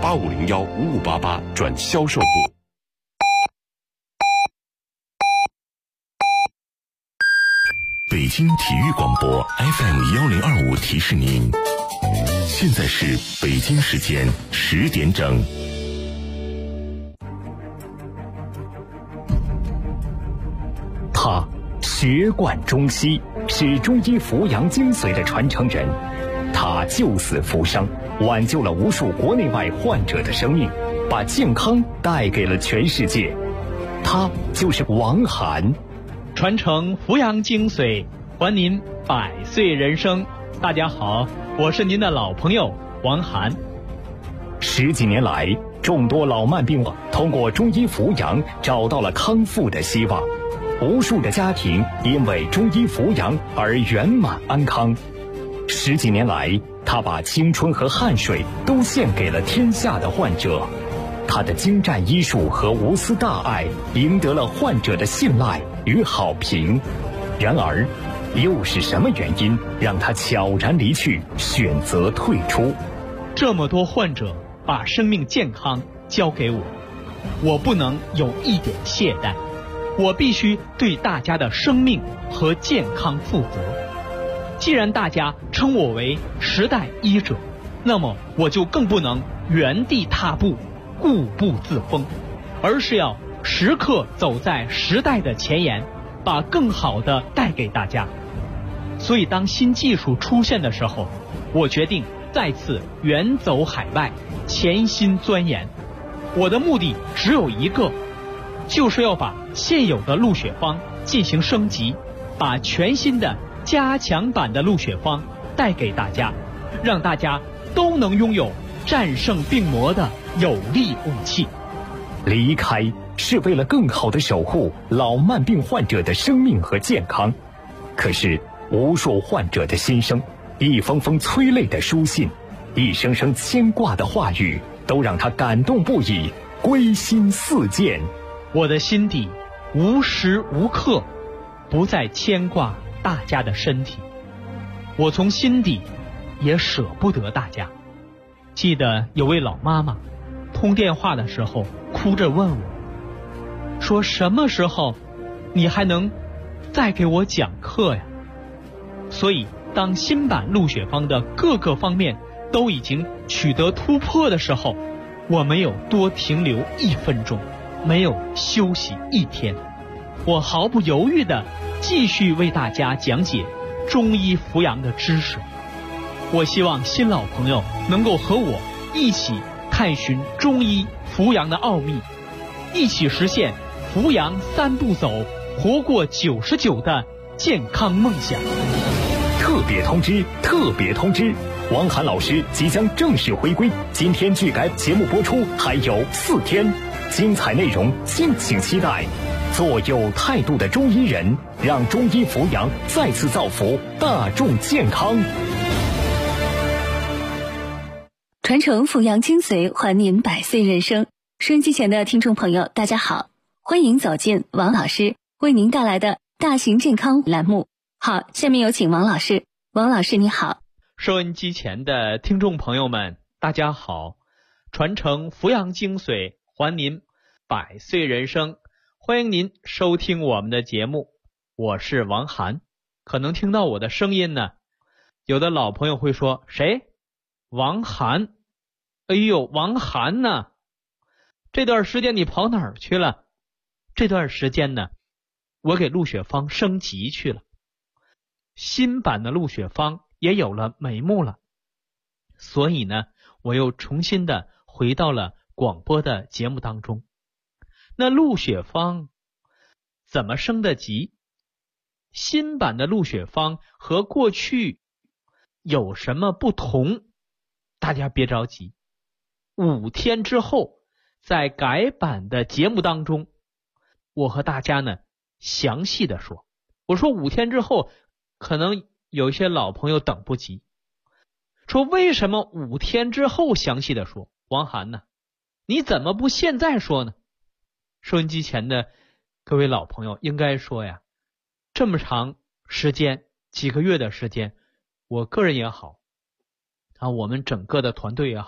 85015588转销售部。北京体育广播 FM1025提示您，现在是北京时间10点整。 他学贯中西，是中医扶阳精髓的传承人。他救死扶伤，挽救了无数国内外患者的生命，把健康带给了全世界。他就是王涵。 传承扶阳精髓，还您100岁人生。大家好，我是您的老朋友王涵。 10几年来，众多老慢病患通过中医扶阳找到了康复的希望，无数的家庭因为中医扶阳而圆满安康。10几年来，他把青春和汗水都献给了天下的患者。他的精湛医术和无私大爱赢得了患者的信赖与好评。然而，又是什么原因让他悄然离去，选择退出？ 这么多患者把生命健康交给我，我不能有一点懈怠，我必须对大家的生命和健康负责。既然大家称我为时代医者，那么我就更不能原地踏步，固步自封，而是要时刻走在时代的前沿，把更好的带给大家。所以当新技术出现的时候，我决定再次远走海外，潜心钻研。我的目的只有一个，就是要把现有的陆血方进行升级，把全新的加强版的陆血方带给大家，让大家都能拥有战胜病魔的有力武器。 离开是为了更好地守护老慢病患者的生命和健康。可是无数患者的心声，一封封催泪的书信，一声声牵挂的话语，都让他感动不已，归心似箭。 我的心底无时无刻不再牵挂大家的身体，我从心底也舍不得大家。记得有位老妈妈通电话的时候哭着问我，说什么时候你还能再给我讲课呀？所以当新版陆血方的各个方面都已经取得突破的时候，我没有多停留1分钟，没有休息1天，我毫不犹豫地继续为大家讲解中医扶阳的知识。我希望新老朋友能够和我一起探寻中医扶阳的奥秘，一起实现扶阳3步走，活过99的健康梦想。 特别通知，特别通知，王涵老师即将正式回归，今天距改节目播出还有4天，精彩内容敬请期待。做有态度的中医人，让中医扶阳再次造福大众健康。 传承扶阳精髓，还您100岁人生。收音机前的听众朋友，大家好，欢迎走进王老师为您带来的大型健康栏目。好，下面有请王老师。王老师你好。 收音机前的听众朋友们，大家好。传承扶阳精髓，还您100岁人生。欢迎您收听我们的节目，我是王涵。可能听到我的声音呢，有的老朋友会说，谁？王涵。哎呦，王涵呢？这段时间你跑哪儿去了？这段时间呢，我给陆血方升级去了，新版的陆血方也有了眉目了，所以呢，我又重新的回到了广播的节目当中。那陆血方怎么升的级？新版的陆血方和过去有什么不同？大家别着急，5天之后在改版的节目当中，我和大家呢详细的说。我说5天之后，可能有些老朋友等不及，说为什么5天之后详细的说？王涵呢，你怎么不现在说呢？收音机前的各位老朋友应该说呀，这么长时间，几个月的时间，我个人也好啊，我们整个的团队也好，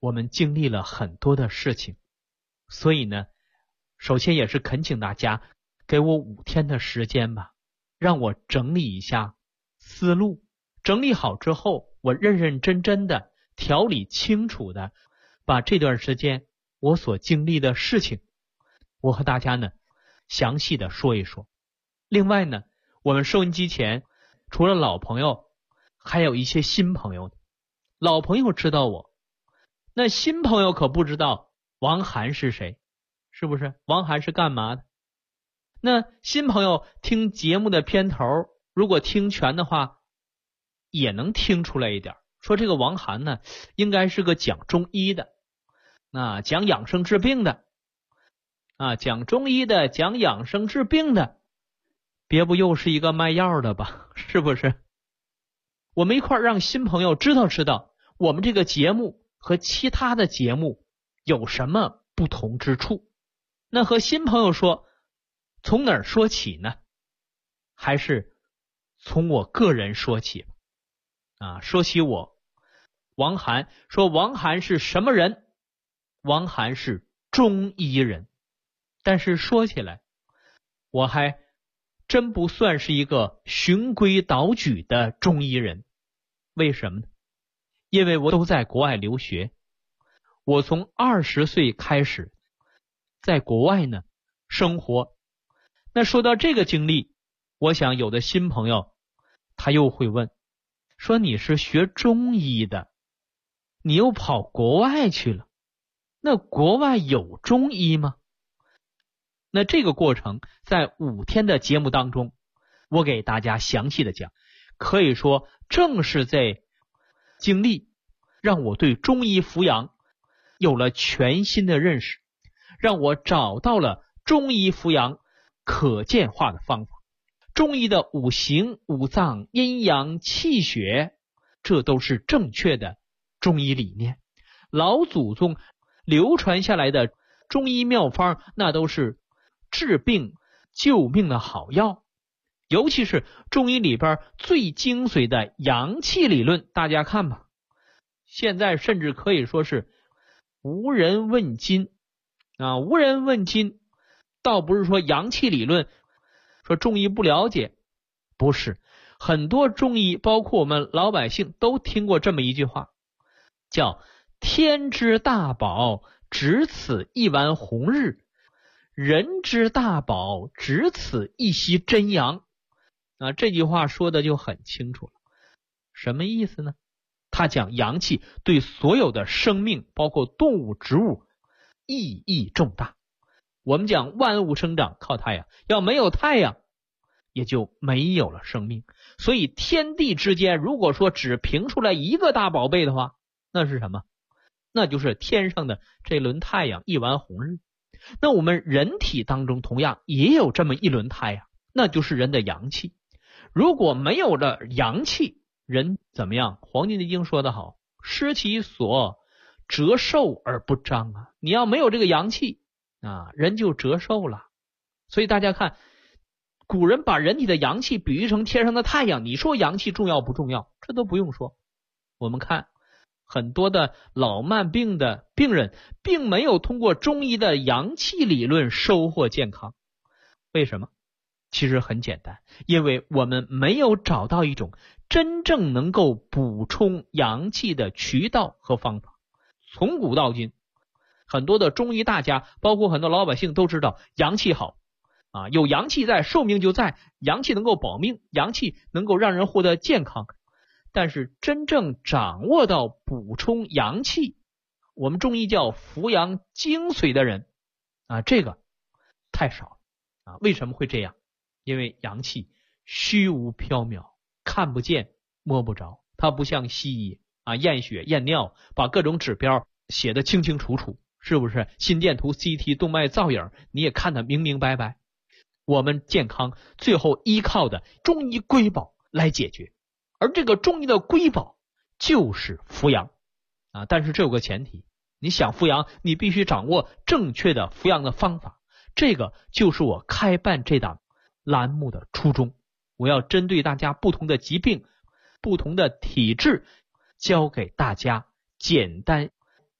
我们经历了很多的事情，所以呢，首先也是恳请大家给我5天的时间吧，让我整理一下思路，整理好之后，我认认真真的、条理清楚的把这段时间我所经历的事情，我和大家呢详细的说一说。另外呢，我们收音机前除了老朋友，还有一些新朋友。老朋友知道我，那新朋友可不知道王涵是谁，是不是？王涵是干嘛的？那新朋友听节目的片头，如果听全的话，也能听出来一点，说这个王涵呢，应该是个讲中医的，讲养生治病的，讲中医的，讲养生治病的，别不又是一个卖药的吧？是不是？我们一块让新朋友知道我们这个节目和其他的节目有什么不同之处。那和新朋友说，从哪儿说起呢？还是从我个人说起吧。说起我王涵，说王涵是什么人？王涵是中医人。但是说起来，我还真不算是一个循规蹈矩的中医人。为什么呢？因为我都在国外留学，我从20岁开始在国外呢生活。那说到这个经历，我想有的新朋友他又会问，说你是学中医的，你又跑国外去了，那国外有中医吗？那这个过程在5天的节目当中，我给大家详细的讲，可以说正是这经历让我对中医扶阳有了全新的认识，让我找到了中医扶阳可见化的方法。中医的五行、五脏、阴阳、气血，这都是正确的中医理念。老祖宗流传下来的中医妙方，那都是治病救命的好药。尤其是中医里边最精髓的阳气理论，大家看吧，现在甚至可以说是无人问津无人问津。倒不是说阳气理论说中医不了解，不是，很多中医包括我们老百姓都听过这么一句话，叫天之大宝，只此一丸红日，人之大宝，只此一息真阳。这句话说的就很清楚了。什么意思呢？他讲阳气对所有的生命，包括动物、植物，意义重大。我们讲万物生长靠太阳，要没有太阳，也就没有了生命。所以天地之间，如果说只评出来一个大宝贝的话，那是什么？那就是天上的这轮太阳，一丸红日。那我们人体当中同样也有这么一轮太阳，那就是人的阳气。如果没有了阳气，人怎么样？黄帝内经说得好，失其所，折寿而不彰你要没有这个阳气人就折寿了。所以大家看，古人把人体的阳气比喻成天上的太阳，你说阳气重要不重要？这都不用说。我们看很多的老慢病的病人，并没有通过中医的阳气理论收获健康。为什么？其实很简单，因为我们没有找到一种真正能够补充阳气的渠道和方法。从古到今，很多的中医大家，包括很多老百姓都知道阳气好有阳气在，寿命就在，阳气能够保命，阳气能够让人获得健康。但是真正掌握到补充阳气，我们中医叫扶阳精髓的人这个太少为什么会这样？因为阳气虚无缥缈，看不见摸不着，它不像西医验血验尿，把各种指标写得清清楚楚，是不是？心电图、CT、动脉造影你也看得明明白白。我们健康最后依靠的中医瑰宝来解决，而这个中医的瑰宝就是扶阳但是这有个前提，你想扶阳，你必须掌握正确的扶阳的方法。这个就是我开办这档栏目的初衷，我要针对大家不同的疾病、不同的体质，教给大家简单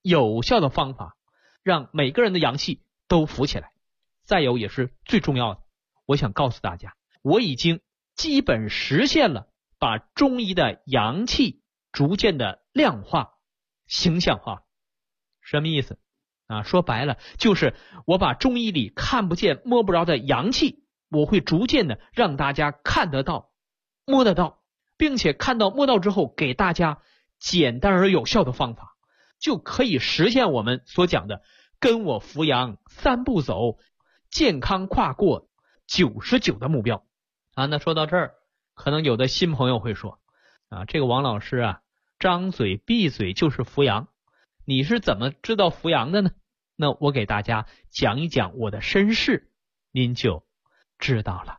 有效的方法，让每个人的阳气都浮起来。再有也是最重要的，我想告诉大家，我已经基本实现了把中医的阳气逐渐的量化、形象化。什么意思啊？说白了就是我把中医里看不见摸不着的阳气，我会逐渐的让大家看得到、摸得到，并且看到摸到之后给大家简单而有效的方法，就可以实现我们所讲的跟我扶阳3步走，健康跨过99的目标啊。那说到这儿，可能有的新朋友会说啊，这个王老师啊，张嘴闭嘴就是扶阳，你是怎么知道扶阳的呢？那我给大家讲一讲我的身世，您就知道了。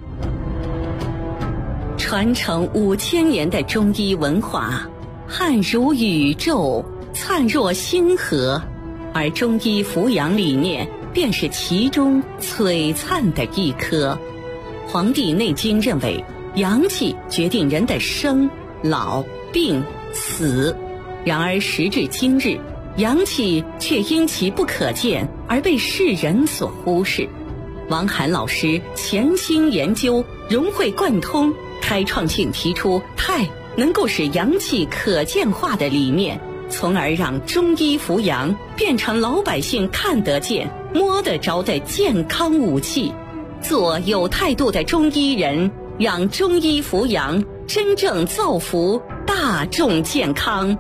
传承5000年的中医文化，汉如宇宙，灿若星河，而中医扶阳理念便是其中璀璨的一颗。黄帝内经认为，阳气决定人的生、老、病、死。然而时至今日，阳气却因其不可见而被世人所忽视。王涵老师潜心研究，融会贯通，开创性提出太能够使阳气可见化的理念，从而让中医扶阳变成老百姓看得见、摸得着的健康武器。做有态度的中医人，让中医扶阳真正造福大众健康。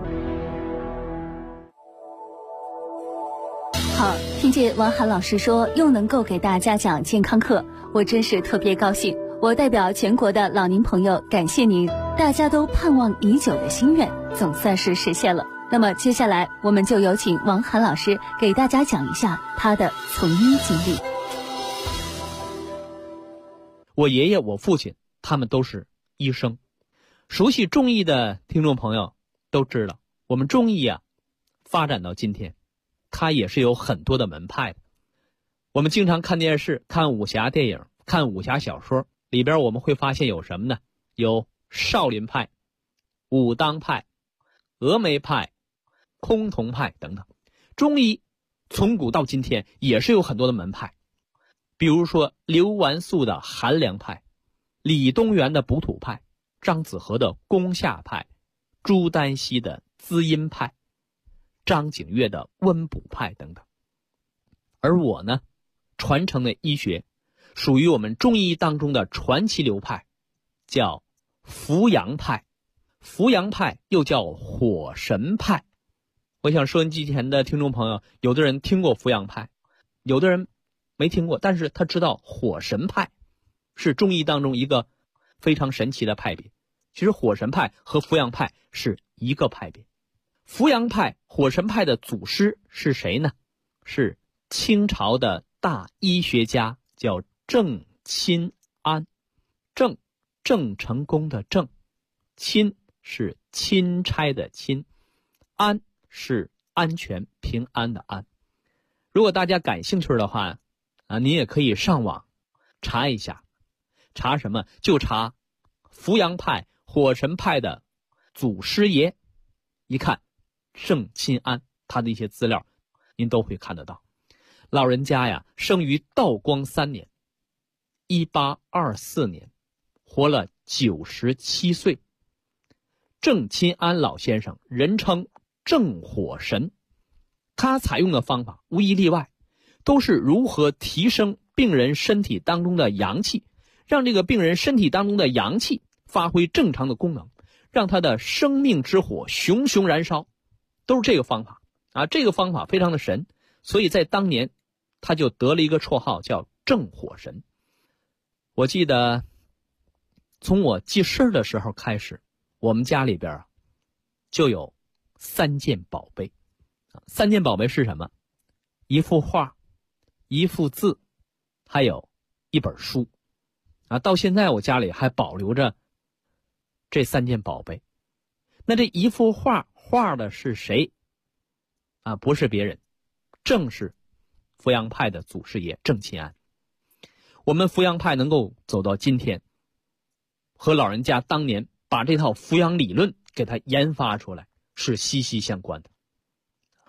好，听见王涵老师说又能够给大家讲健康课，我真是特别高兴。我代表全国的老年朋友感谢您，大家都盼望已久的心愿总算是实现了。那么接下来我们就有请王涵老师给大家讲一下他的从医经历。 我爷爷我父亲他们都是医生，熟悉中医的听众朋友都知道，我们中医啊发展到今天，它也是有很多的门派的。我们经常看电视、看武侠电影、看武侠小说，里边我们会发现有什么呢？有少林派、武当派、峨眉派、崆峒派等等。中医从古到今天也是有很多的门派，比如说刘完素的寒凉派、李东垣的补土派、张子和的攻夏派、朱丹溪的滋阴派、张景岳的温补派等等。而我呢，传承的医学属于我们中医当中的传奇流派，叫扶阳派。扶阳派又叫火神派。我想收音机前的听众朋友，有的人听过扶阳派，有的人没听过，但是他知道火神派是中医当中一个非常神奇的派别。其实火神派和扶阳派是一个派别。扶阳派、火神派的祖师是谁呢？是清朝的大医学家，叫郑钦安。郑成功的郑，钦是钦差的钦，安是安全平安的安。如果大家感兴趣的话你也可以上网查一下。查什么？就查扶阳派、火神派的祖师爷，一看郑钦安，他的一些资料您都会看得到。老人家呀，生于道光3年1824年，活了97岁。郑钦安老先生人称郑火神，他采用的方法无一例外都是如何提升病人身体当中的阳气，让这个病人身体当中的阳气发挥正常的功能，让他的生命之火熊熊燃烧，都是这个方法啊。这个方法非常的神，所以在当年他就得了一个绰号叫郑火神。我记得从我记事的时候开始，我们家里边就有3件宝贝。3件宝贝是什么？一幅画，一幅字，还有一本书到现在我家里还保留着这3件宝贝。那这一幅画，画的是谁不是别人，正是扶阳派的祖师爷郑钦安。我们扶阳派能够走到今天，和老人家当年把这套扶阳理论给它研发出来是息息相关的。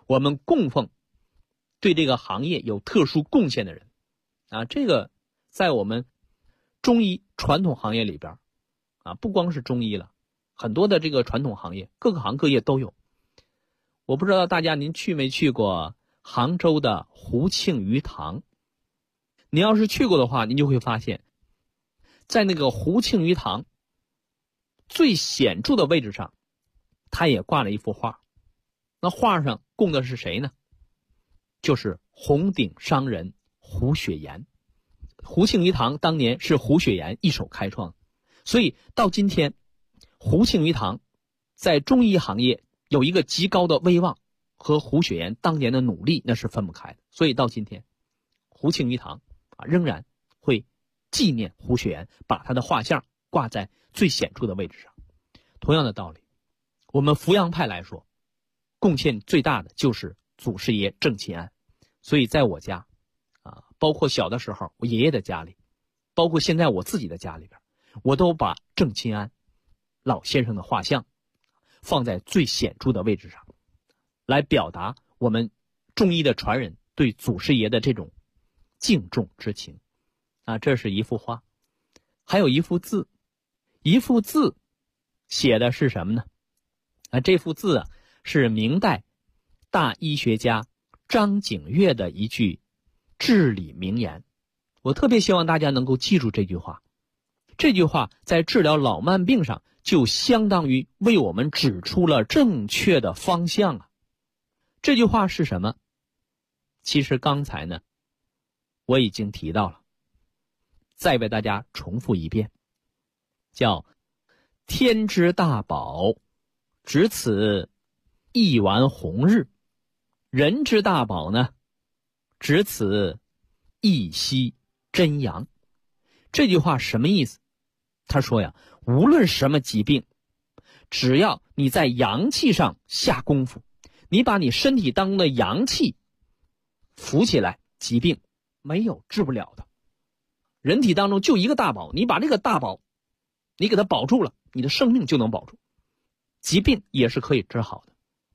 我们供奉对这个行业有特殊贡献的人啊，这个在我们中医传统行业里边啊，不光是中医了，很多的这个传统行业，各个行各业都有。我不知道大家您去没去过杭州的胡庆余堂？您要是去过的话，您就会发现，在那个胡庆余堂最显著的位置上，他也挂了一幅画。那画上供的是谁呢？就是红顶商人胡雪岩。胡庆余堂当年是胡雪岩一手开创的，所以到今天，胡庆余堂在中医行业有一个极高的威望，和胡雪岩当年的努力那是分不开的。所以到今天，胡庆余堂仍然会纪念胡雪岩，把他的画像挂在最显著的位置上。同样的道理，我们扶阳派来说，贡献最大的就是祖师爷郑钦安。所以在我家包括小的时候我爷爷的家里，包括现在我自己的家里边，我都把郑钦安老先生的画像放在最显著的位置上，来表达我们中医的传人对祖师爷的这种敬重之情啊。这是一幅画，还有一幅字，一幅字写的是什么呢？这幅字是明代大医学家张景岳的一句至理名言。我特别希望大家能够记住这句话。这句话在治疗老慢病上就相当于为我们指出了正确的方向啊。这句话是什么？其实刚才呢我已经提到了，再为大家重复一遍，叫天之大宝，只此一丸红日；人之大宝呢，只此一息真阳。这句话什么意思？他说呀，无论什么疾病，只要你在阳气上下功夫，你把你身体当中的阳气扶起来，疾病没有治不了的。人体当中就一个大宝，你把这个大宝你给它保住了，你的生命就能保住，疾病也是可以治好的。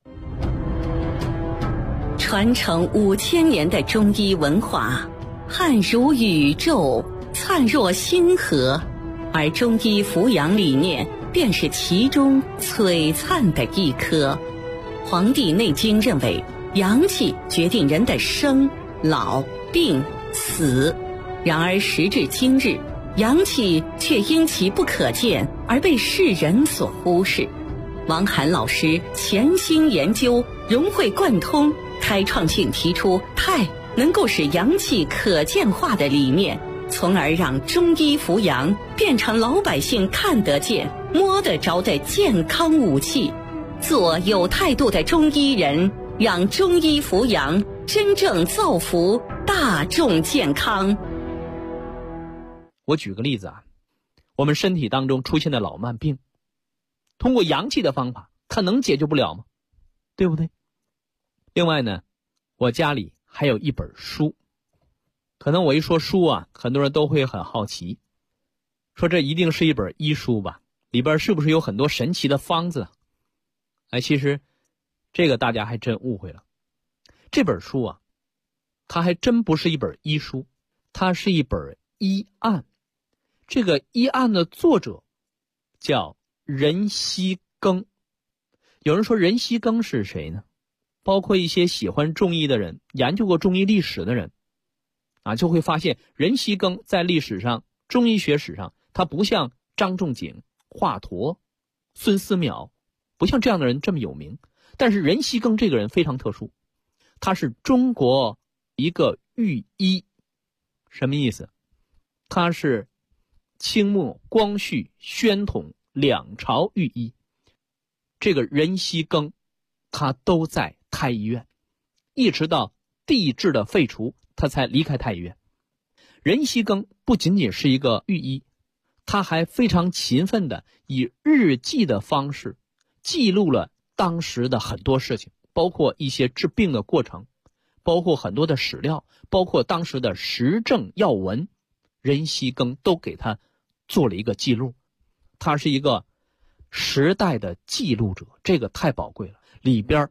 传承5000年的中医文化，汉如宇宙，灿若星河，而中医扶阳理念便是其中璀璨的一颗。《黄帝内经》认为，阳气决定人的生、老、病、死。然而时至今日，阳气却因其不可见而被世人所忽视。王涵老师潜心研究，融会贯通，开创性提出太能够使阳气可见化的理念，从而让中医扶阳变成老百姓看得见、摸得着的健康武器。做有态度的中医人，让中医扶阳真正造福大众健康。 我举个例子我们身体当中出现的老慢病，通过阳气的方法，它能解决不了吗？对不对？另外呢，我家里还有一本书，可能我一说书很多人都会很好奇，说这一定是一本医书吧？里边是不是有很多神奇的方子？其实这个大家还真误会了。这本书它还真不是一本医书，它是一本医案。这个医案的作者叫任锡庚。有人说任锡庚是谁呢？包括一些喜欢中医的人，研究过中医历史的人就会发现任锡庚在历史上，中医学史上，他不像张仲景、华佗、孙思邈，不像这样的人这么有名。但是任锡庚这个人非常特殊，他是中国一个御医。什么意思？他是清末光绪、宣统两朝御医。这个任锡庚他都在太医院，一直到帝制的废除，他才离开太医院。任锡庚不仅仅是一个御医，他还非常勤奋的以日记的方式记录了当时的很多事情，包括一些治病的过程，包括很多的史料，包括当时的时政要闻，任锡庚都给他做了一个记录。他是一个时代的记录者，这个太宝贵了。里边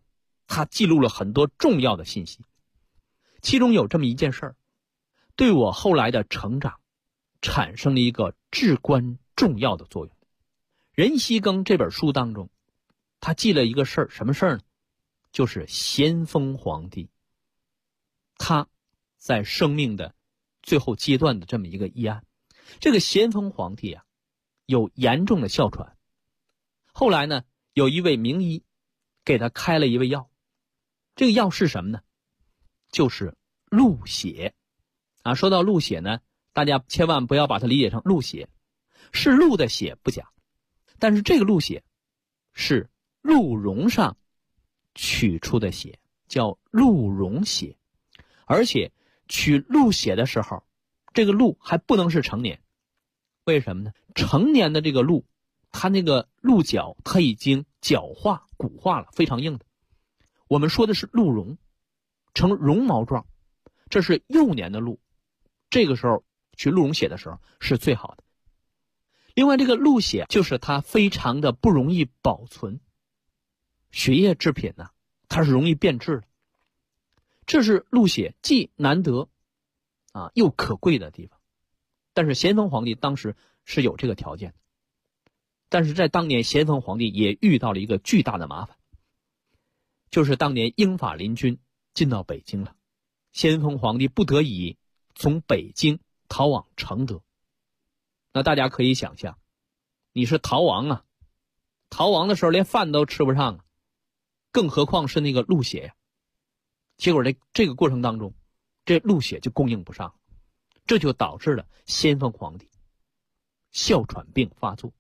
他记录了很多重要的信息，其中有这么一件事儿，对我后来的成长产生了一个至关重要的作用。任锡庚这本书当中，他记了一个事儿，什么事儿呢？就是咸丰皇帝他在生命的最后阶段的这么一个医案。这个咸丰皇帝啊，有严重的哮喘，后来呢，有一位名医给他开了一味药，这个药是什么呢？就是鹿血啊。说到鹿血呢，大家千万不要把它理解成鹿血，是鹿的血不假，但是这个鹿血是鹿茸上取出的血，叫鹿茸血。而且取鹿血的时候，这个鹿还不能是成年。为什么呢？成年的这个鹿，它那个鹿角它已经角化骨化了，非常硬的。我们说的是鹿茸，呈绒毛状，这是幼年的鹿，这个时候取鹿茸血的时候是最好的。另外，这个鹿血就是它非常的不容易保存，血液制品呢，它是容易变质的。这是鹿血既难得啊又可贵的地方。但是咸丰皇帝当时是有这个条件的，但是在当年咸丰皇帝也遇到了一个巨大的麻烦，就是当年英法联军进到北京了，咸丰皇帝不得已从北京逃往承德。那大家可以想象，你是逃亡啊，逃亡的时候连饭都吃不上啊，更何况是那个鹿血呀。结果这个过程当中，这鹿血就供应不上，这就导致了咸丰皇帝哮喘病发作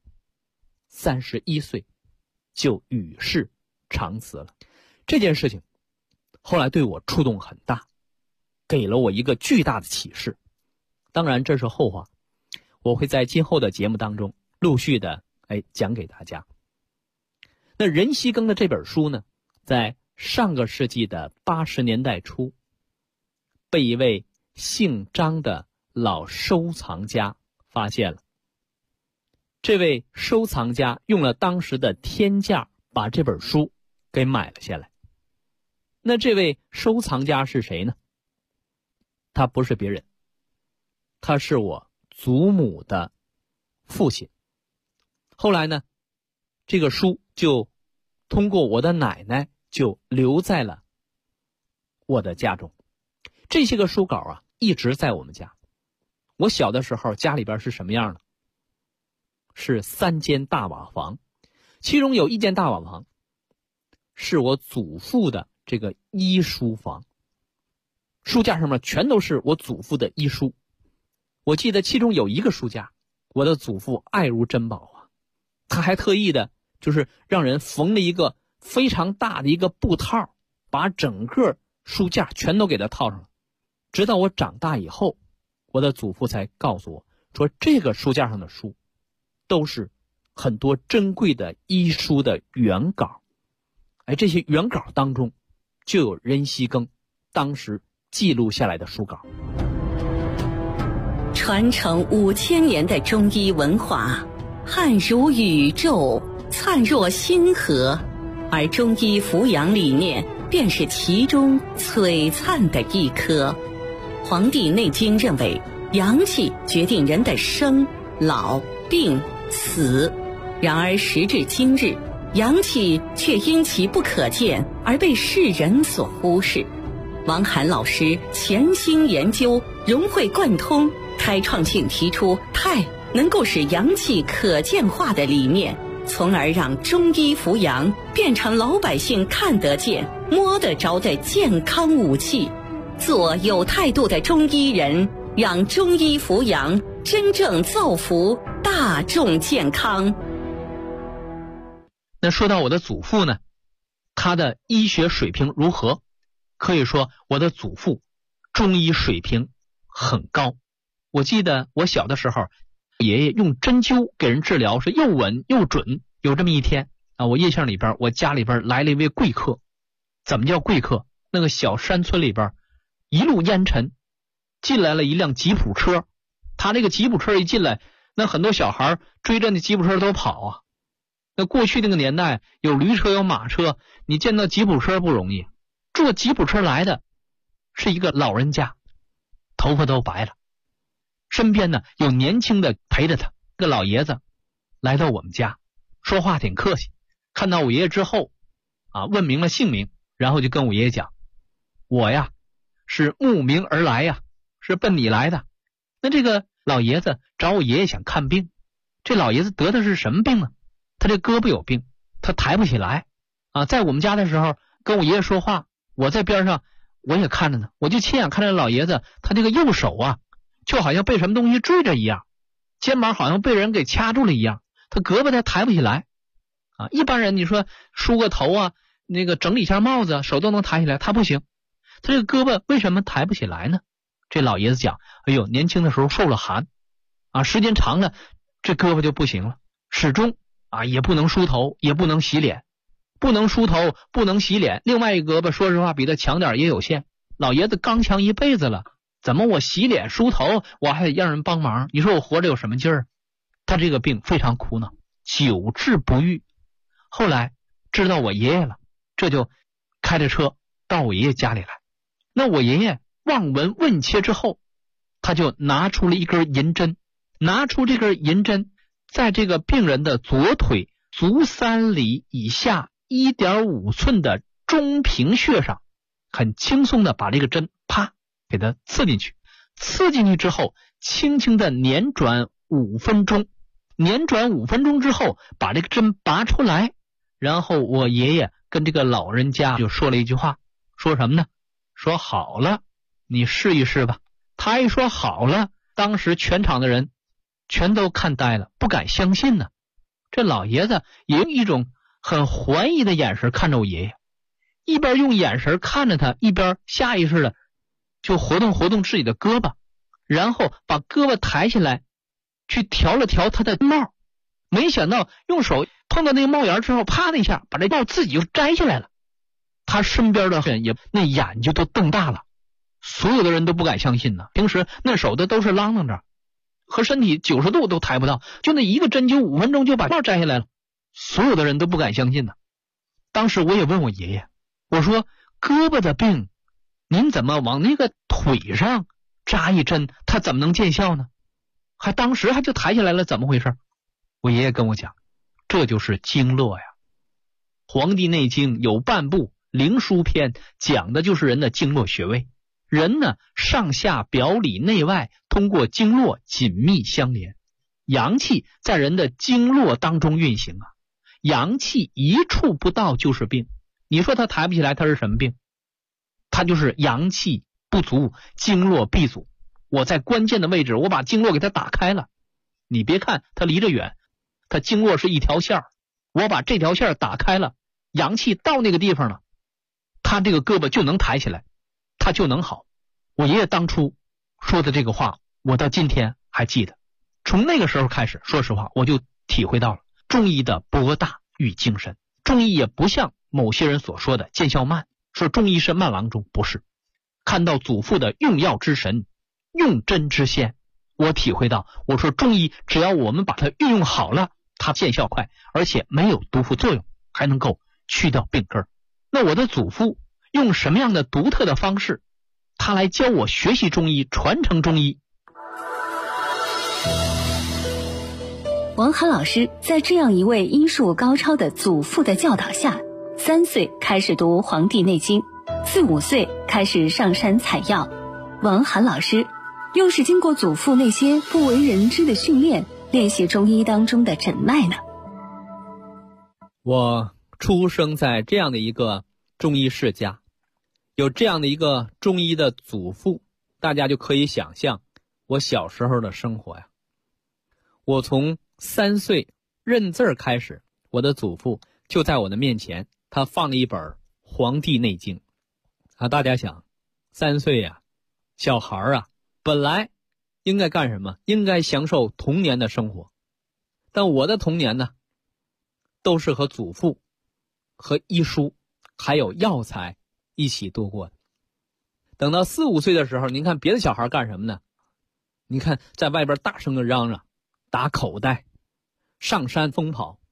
，31岁就与世长辞了。这件事情后来对我触动很大，给了我一个巨大的启示。当然这是后话，我会在今后的节目当中陆续的讲给大家。那任锡庚的这本书呢，在上个世纪的80年代初，被一位姓张的老收藏家发现了。这位收藏家用了当时的天价把这本书给买了下来。那这位收藏家是谁呢？他不是别人，他是我祖母的父亲。后来呢，这个书就通过我的奶奶就留在了我的家中。这些个书稿啊，一直在我们家。我小的时候家里边是什么样的？是3间大瓦房，其中有1间大瓦房是我祖父的这个医书房，书架上面全都是我祖父的医书。我记得其中有一个书架，我的祖父爱如珍宝啊，他还特意的就是让人缝了一个非常大的一个布套，把整个书架全都给它套上了。直到我长大以后，我的祖父才告诉我说，这个书架上的书都是很多珍贵的医书的原稿。这些原稿当中就有任锡庚当时记录下来的书稿。 传承5000年的中医文化，汉如宇宙，灿若星河，而中医扶阳理念便是其中璀璨的一颗。《黄帝内经》认为，阳气决定人的生、老、病、死。然而时至今日，阳气却因其不可见而被世人所忽视。王涵老师潜心研究，融会贯通，开创性提出太能够使阳气可见化的理念，从而让中医扶阳变成老百姓看得见、摸得着的健康武器。做有态度的中医人，让中医扶阳真正造福大众健康。 那说到我的祖父呢，他的医学水平如何？可以说我的祖父中医水平很高。我记得我小的时候，爷爷用针灸给人治疗是又稳又准。有这么一天啊，我印象里边，我家里边来了一位贵客。怎么叫贵客？那个小山村里边一路烟尘，进来了一辆吉普车。他那个吉普车一进来，那很多小孩追着那吉普车都跑啊。 那过去那个年代有驴车有马车，你见到吉普车不容易，坐吉普车来的是一个老人家，头发都白了，身边呢有年轻的陪着他。这个老爷子来到我们家，说话挺客气，看到我爷爷之后问明了姓名，然后就跟我爷爷讲，我呀是慕名而来呀，是奔你来的。那这个老爷子找我爷爷想看病，这老爷子得的是什么病呢？他这胳膊有病，他抬不起来在我们家的时候跟我爷爷说话，我在边上我也看着呢，我就亲眼看着老爷子他这个右手就好像被什么东西坠着一样，肩膀好像被人给掐住了一样，他胳膊他抬不起来一般人你说梳个头那个整理一下帽子手都能抬起来，他不行，他这个胳膊为什么抬不起来呢？这老爷子讲，哎呦，年轻的时候受了寒时间长了这胳膊就不行了，始终也不能梳头也不能洗脸，不能梳头不能洗脸，另外一个胳膊说实话比他强点也有限。老爷子刚强一辈子了，怎么我洗脸梳头我还得让人帮忙，你说我活着有什么劲儿？他这个病非常苦恼，久治不愈。后来知道我爷爷了，这就开着车到我爷爷家里来。那我爷爷望闻问切之后，他就拿出了一根银针，拿出这根银针，在这个病人的左腿足3里以下 1.5 寸的中平穴上，很轻松的把这个针啪给它刺进去。刺进去之后轻轻的捻转5分钟，捻转5分钟之后把这个针拔出来，然后我爷爷跟这个老人家就说了一句话，说什么呢？说好了，你试一试吧。他一说好了，当时全场的人全都看呆了，不敢相信呢。这老爷子也用一种很怀疑的眼神看着我爷爷，一边用眼神看着他，一边下意识的就活动活动自己的胳膊，然后把胳膊抬起来去调了调他的帽，没想到用手碰到那个帽檐之后，啪的一下把这帽自己就摘下来了。他身边的人也那眼睛都瞪大了，所有的人都不敢相信呢。平时那手的都是啷啷着，和身体90度都抬不到，就那一个针灸5分钟就把帽摘下来了，所有的人都不敢相信呢。当时我也问我爷爷，我说胳膊的病您怎么往那个腿上扎一针，它怎么能见效呢？当时还就抬起来了，怎么回事？我爷爷跟我讲，这就是经络呀。黄帝内经有半部灵枢篇，讲的就是人的经络穴位。人呢，上下表里内外通过经络紧密相连，阳气在人的经络当中运行阳气一处不到就是病。你说他抬不起来，他是什么病？他就是阳气不足，经络闭阻。我在关键的位置，我把经络给他打开了。你别看他离着远，他经络是一条线，我把这条线打开了，阳气到那个地方了，他这个胳膊就能抬起来，他就能好。我爷爷当初说的这个话，我到今天还记得。从那个时候开始，说实话，我就体会到了中医的博大与精深。中医也不像某些人所说的见效慢，说中医是慢郎中，不是。看到祖父的用药之神，用针之先，我体会到，我说中医只要我们把它运用好了，它见效快，而且没有毒副作用，还能够去掉病根。那我的祖父用什么样的独特的方式，他来教我学习中医，传承中医。 王涵老师在这样一位医术高超的祖父的教导下，3岁开始读《黄帝内经》，4、5岁开始上山采药。王涵老师又是经过祖父那些不为人知的训练，练习中医当中的诊脉呢？ 我出生在这样的一个中医世家，有这样的一个中医的祖父，大家就可以想象我小时候的生活呀。我从3岁认字开始，我的祖父就在我的面前，他放了一本《黄帝内经》大家想，3岁小孩本来应该干什么？应该享受童年的生活。但我的童年呢，都是和祖父和医书还有药材一起度过的。等到4、5岁的时候，您看别的小孩干什么呢？你看在外边大声的嚷嚷，打口袋，上山疯跑，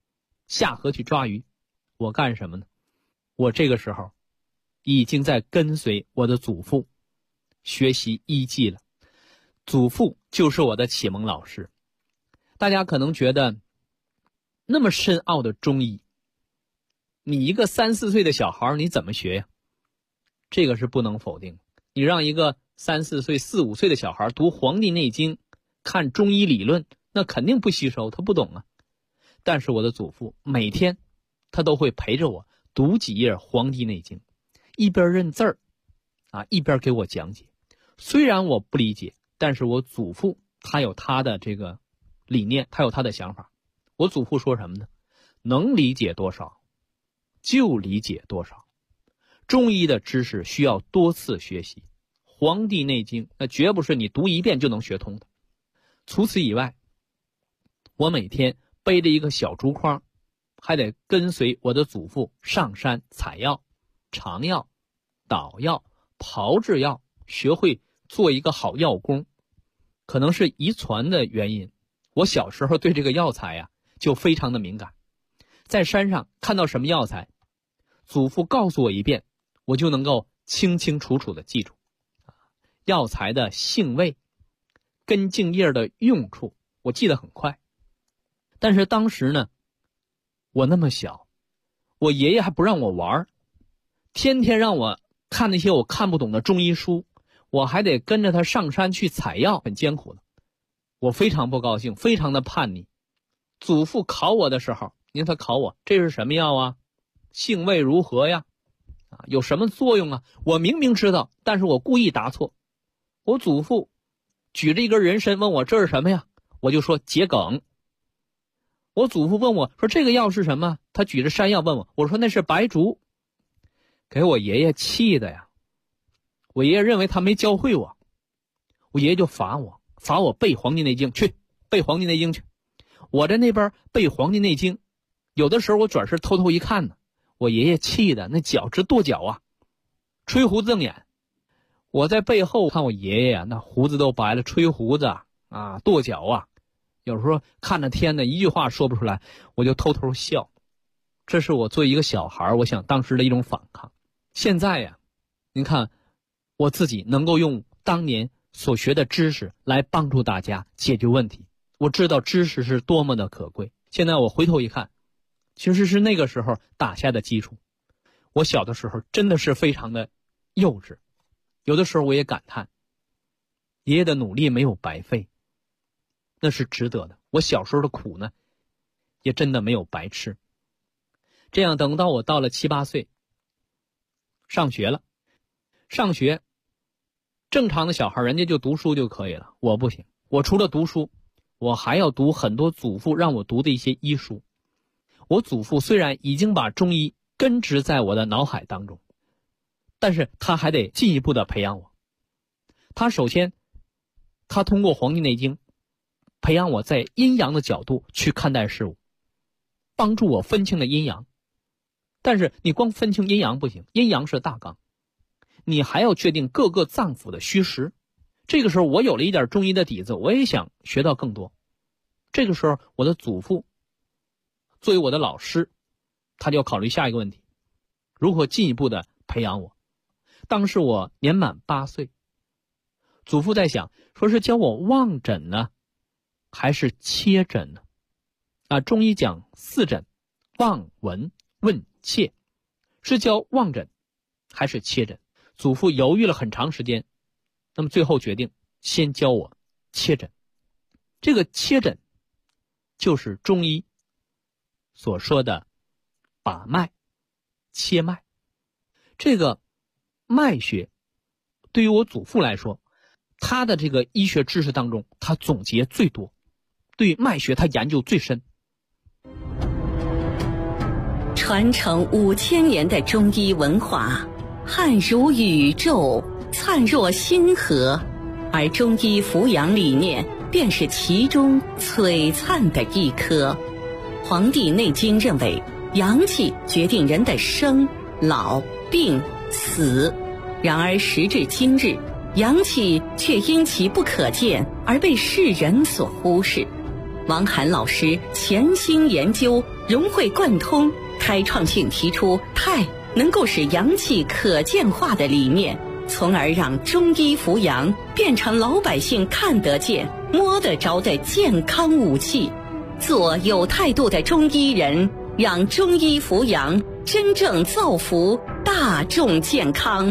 下河去抓鱼。我干什么呢？我这个时候已经在跟随我的祖父学习医技了。祖父就是我的启蒙老师。大家可能觉得那么深奥的中医，你一个3、4岁的小孩你怎么学呀？这个是不能否定。你让一个3、4岁、4、5岁的小孩读《黄帝内经》，看中医理论，那肯定不吸收，他不懂啊。但是我的祖父每天他都会陪着我读几页《黄帝内经》，一边认字儿一边给我讲解。虽然我不理解，但是我祖父他有他的这个理念，他有他的想法。我祖父说什么呢？能理解多少就理解多少。中医的知识需要多次学习，《黄帝内经》那绝不是你读一遍就能学通的。除此以外，我每天背着一个小竹筐，还得跟随我的祖父上山采药、尝药、捣药、炮制药，学会做一个好药工。可能是遗传的原因，我小时候对这个药材就非常的敏感。在山上看到什么药材，祖父告诉我一遍，我就能够清清楚楚的记住。药材的性味、根茎叶的用处，我记得很快。但是当时呢，我那么小，我爷爷还不让我玩，天天让我看那些我看不懂的中医书，我还得跟着他上山去采药，很艰苦的。我非常不高兴，非常的叛逆。祖父考我的时候，您他考我这是什么药啊？性味如何呀？有什么作用啊？我明明知道，但是我故意答错。我祖父举着一根人参问我这是什么呀？我就说桔梗。我祖父问我说这个药是什么？他举着山药问我，我说那是白术。给我爷爷气的呀！我爷爷认为他没教会我，我爷爷就罚我背《黄帝内经》，去背《黄帝内经》去。我在那边背《黄帝内经》，有的时候我转身偷偷一看呢，我爷爷气的那脚直跺脚啊，吹胡子瞪眼。我在背后看我爷爷那胡子都白了，吹胡子跺脚啊，有时候看着天呢，一句话说不出来，我就偷偷笑。这是我作为一个小孩，我想当时的一种反抗。现在您看我自己能够用当年所学的知识来帮助大家解决问题，我知道知识是多么的可贵。现在我回头一看，其实是那个时候打下的基础。我小的时候真的是非常的幼稚，有的时候我也感叹爷爷的努力没有白费，那是值得的。我小时候的苦呢也真的没有白吃。这样等到我到了7、8岁上学了，上学正常的小孩人家就读书就可以了，我不行。我除了读书，我还要读很多祖父让我读的一些医书。我祖父虽然已经把中医根植在我的脑海当中，但是他还得进一步的培养我。他首先他通过《黄帝内经》培养我在阴阳的角度去看待事物，帮助我分清了阴阳。但是你光分清阴阳不行，阴阳是大纲，你还要确定各个脏腑的虚实。这个时候我有了一点中医的底子，我也想学到更多。这个时候我的祖父作为我的老师，他就要考虑下一个问题，如何进一步的培养我。当时我年满8岁，祖父在想，说是教我望诊呢还是切诊呢？中医讲4诊，望、闻、问、切，是教望诊还是切诊？祖父犹豫了很长时间，那么最后决定先教我切诊。这个切诊就是中医所说的把脉、切脉。这个脉学对于我祖父来说，他的这个医学知识当中他总结最多，对于脉学他研究最深。 传承5000年的中医文化，汉如宇宙，灿若星河，而中医扶阳理念便是其中璀璨的一颗。《黄帝内经》认为，阳气决定人的生、老、病、死，然而时至今日，阳气却因其不可见而被世人所忽视。王涵老师潜心研究融会贯通，开创性提出太能够使阳气可见化的理念，从而让中医扶阳变成老百姓看得见、摸得着的健康武器。做有态度的中医人，让中医扶阳真正造福大众健康。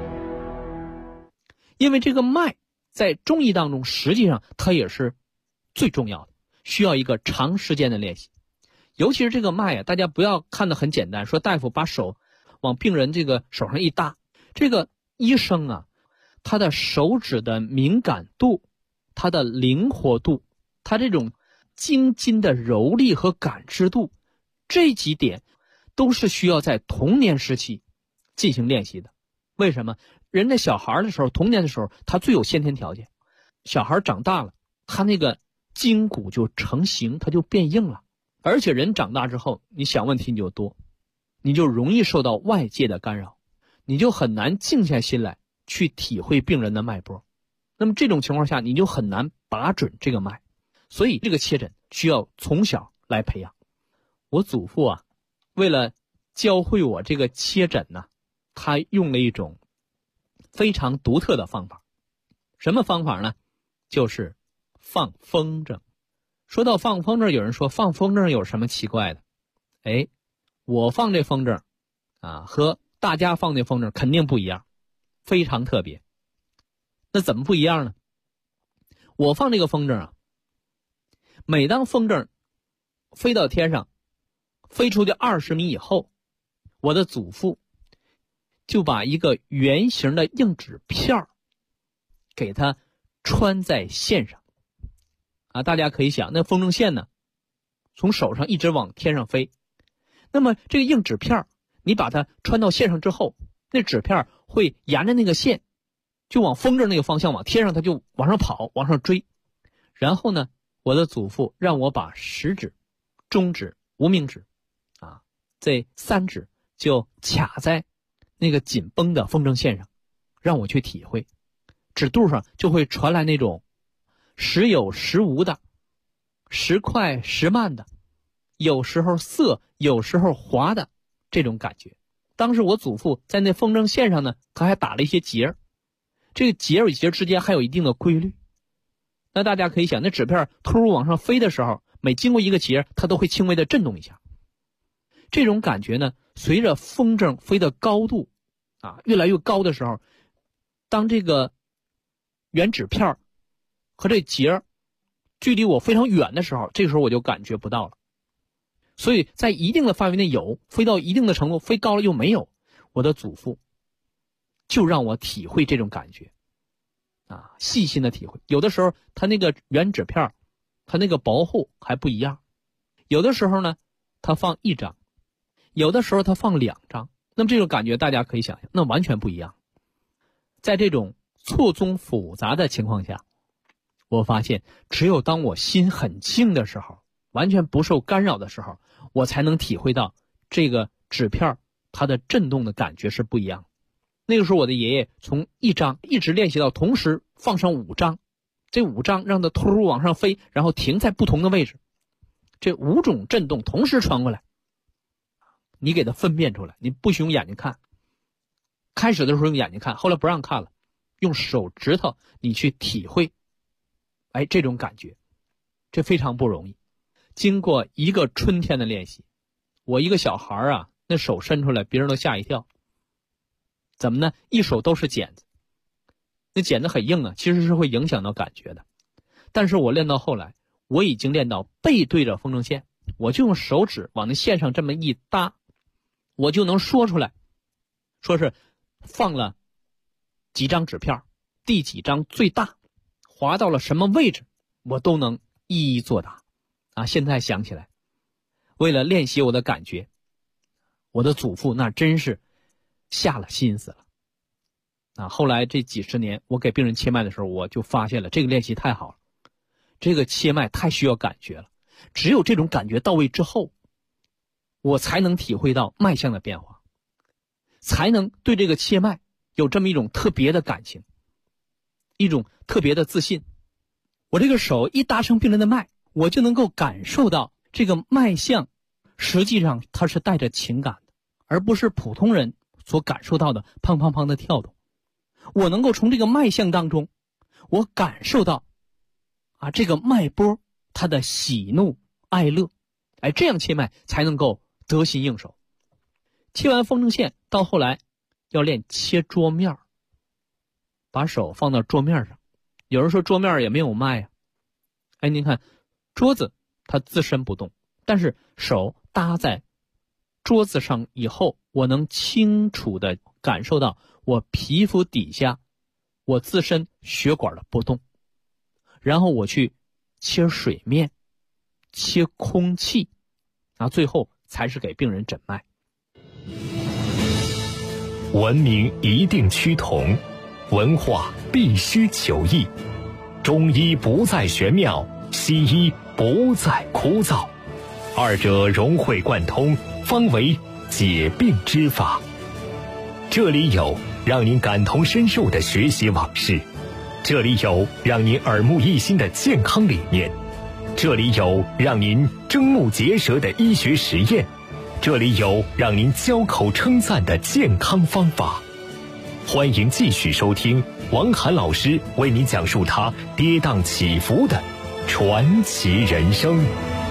因为这个脉在中医当中实际上它也是最重要的，需要一个长时间的练习。尤其是这个脉啊，大家不要看得很简单，说大夫把手往病人这个手上一搭，这个医生啊，他的手指的敏感度，他的灵活度，他这种经筋的柔力和感知度，这几点都是需要在童年时期进行练习的。为什么？人在小孩的时候，童年的时候，他最有先天条件。小孩长大了，他那个筋骨就成型，他就变硬了。而且人长大之后，你想问题你就多，你就容易受到外界的干扰，你就很难静下心来去体会病人的脉搏。那么这种情况下，你就很难把准这个脉。所以这个切诊需要从小来培养。我祖父啊，为了教会我这个切诊呢，他用了一种非常独特的方法。什么方法呢？就是放风筝。说到放风筝，有人说放风筝有什么奇怪的？我放这风筝啊，和大家放这风筝肯定不一样，非常特别。那怎么不一样呢？我放这个风筝啊，每当风筝飞到天上，飞出去20米以后，我的祖父就把一个圆形的硬纸片给它穿在线上啊。大家可以想，那风筝线呢，从手上一直往天上飞，那么这个硬纸片你把它穿到线上之后，那纸片会沿着那个线就往风筝那个方向往天上，它就往上跑，往上追。然后呢，我的祖父让我把食指、中指、无名指啊，这3指就卡在那个紧绷的风筝线上，让我去体会。指肚上就会传来那种时有时无的，时快时慢的，有时候涩有时候滑的这种感觉。当时我祖父在那风筝线上呢，他还打了一些结，这个结与结之间还有一定的规律。那大家可以想，那纸片突然往上飞的时候，每经过一个结，它都会轻微的震动一下。这种感觉呢，随着风筝飞的高度啊越来越高的时候，当这个圆纸片和这结距离我非常远的时候，这个时候我就感觉不到了。所以在一定的范围内有，飞到一定的程度，飞高了又没有，我的祖父就让我体会这种感觉啊，细心的体会。有的时候它那个圆纸片它那个薄厚还不一样，有的时候呢它放1张，有的时候它放2张，那么这种感觉大家可以想象，那完全不一样。在这种错综复杂的情况下，我发现只有当我心很静的时候，完全不受干扰的时候，我才能体会到这个纸片它的震动的感觉是不一样。那个时候我的爷爷从1张一直练习到同时放上5张，这5张让它突往上飞，然后停在不同的位置，这5种震动同时传过来，你给它分辨出来，你不许用眼睛看。开始的时候用眼睛看，后来不让看了，用手指头你去体会这种感觉，这非常不容易。经过一个春天的练习，我一个小孩啊，那手伸出来别人都吓一跳。怎么呢？一手都是茧子，那茧子很硬啊，其实是会影响到感觉的。但是我练到后来，我已经练到背对着风筝线，我就用手指往那线上这么一搭，我就能说出来，说是放了几张纸片，第几张最大，滑到了什么位置，我都能一一作答啊！现在想起来，为了练习我的感觉，我的祖父那真是下了心思了啊！后来这几十年，我给病人切脉的时候，我就发现了这个练习太好了，这个切脉太需要感觉了。只有这种感觉到位之后，我才能体会到脉象的变化，才能对这个切脉有这么一种特别的感情，一种特别的自信。我这个手一搭上病人的脉，我就能够感受到这个脉象实际上它是带着情感的，而不是普通人所感受到的砰砰砰的跳动。我能够从这个脉象当中，我感受到这个脉波它的喜怒哀乐，这样切脉才能够得心应手。切完风筝线，到后来要练切桌面，把手放到桌面上。有人说桌面也没有脉您看桌子它自身不动，但是手搭在桌子上以后，我能清楚地感受到我皮肤底下我自身血管的波动，然后我去切水面，切空气，最后才是给病人诊脉。 文明一定趋同，文化必须求异。中医不再玄妙，西医不再枯燥，二者融会贯通，方为解病之法。这里有让您感同身受的学习往事，这里有让您耳目一新的健康理念，这里有让您瞠目结舌的医学实验，这里有让您交口称赞的健康方法。欢迎继续收听王涵老师为您讲述他跌宕起伏的传奇人生。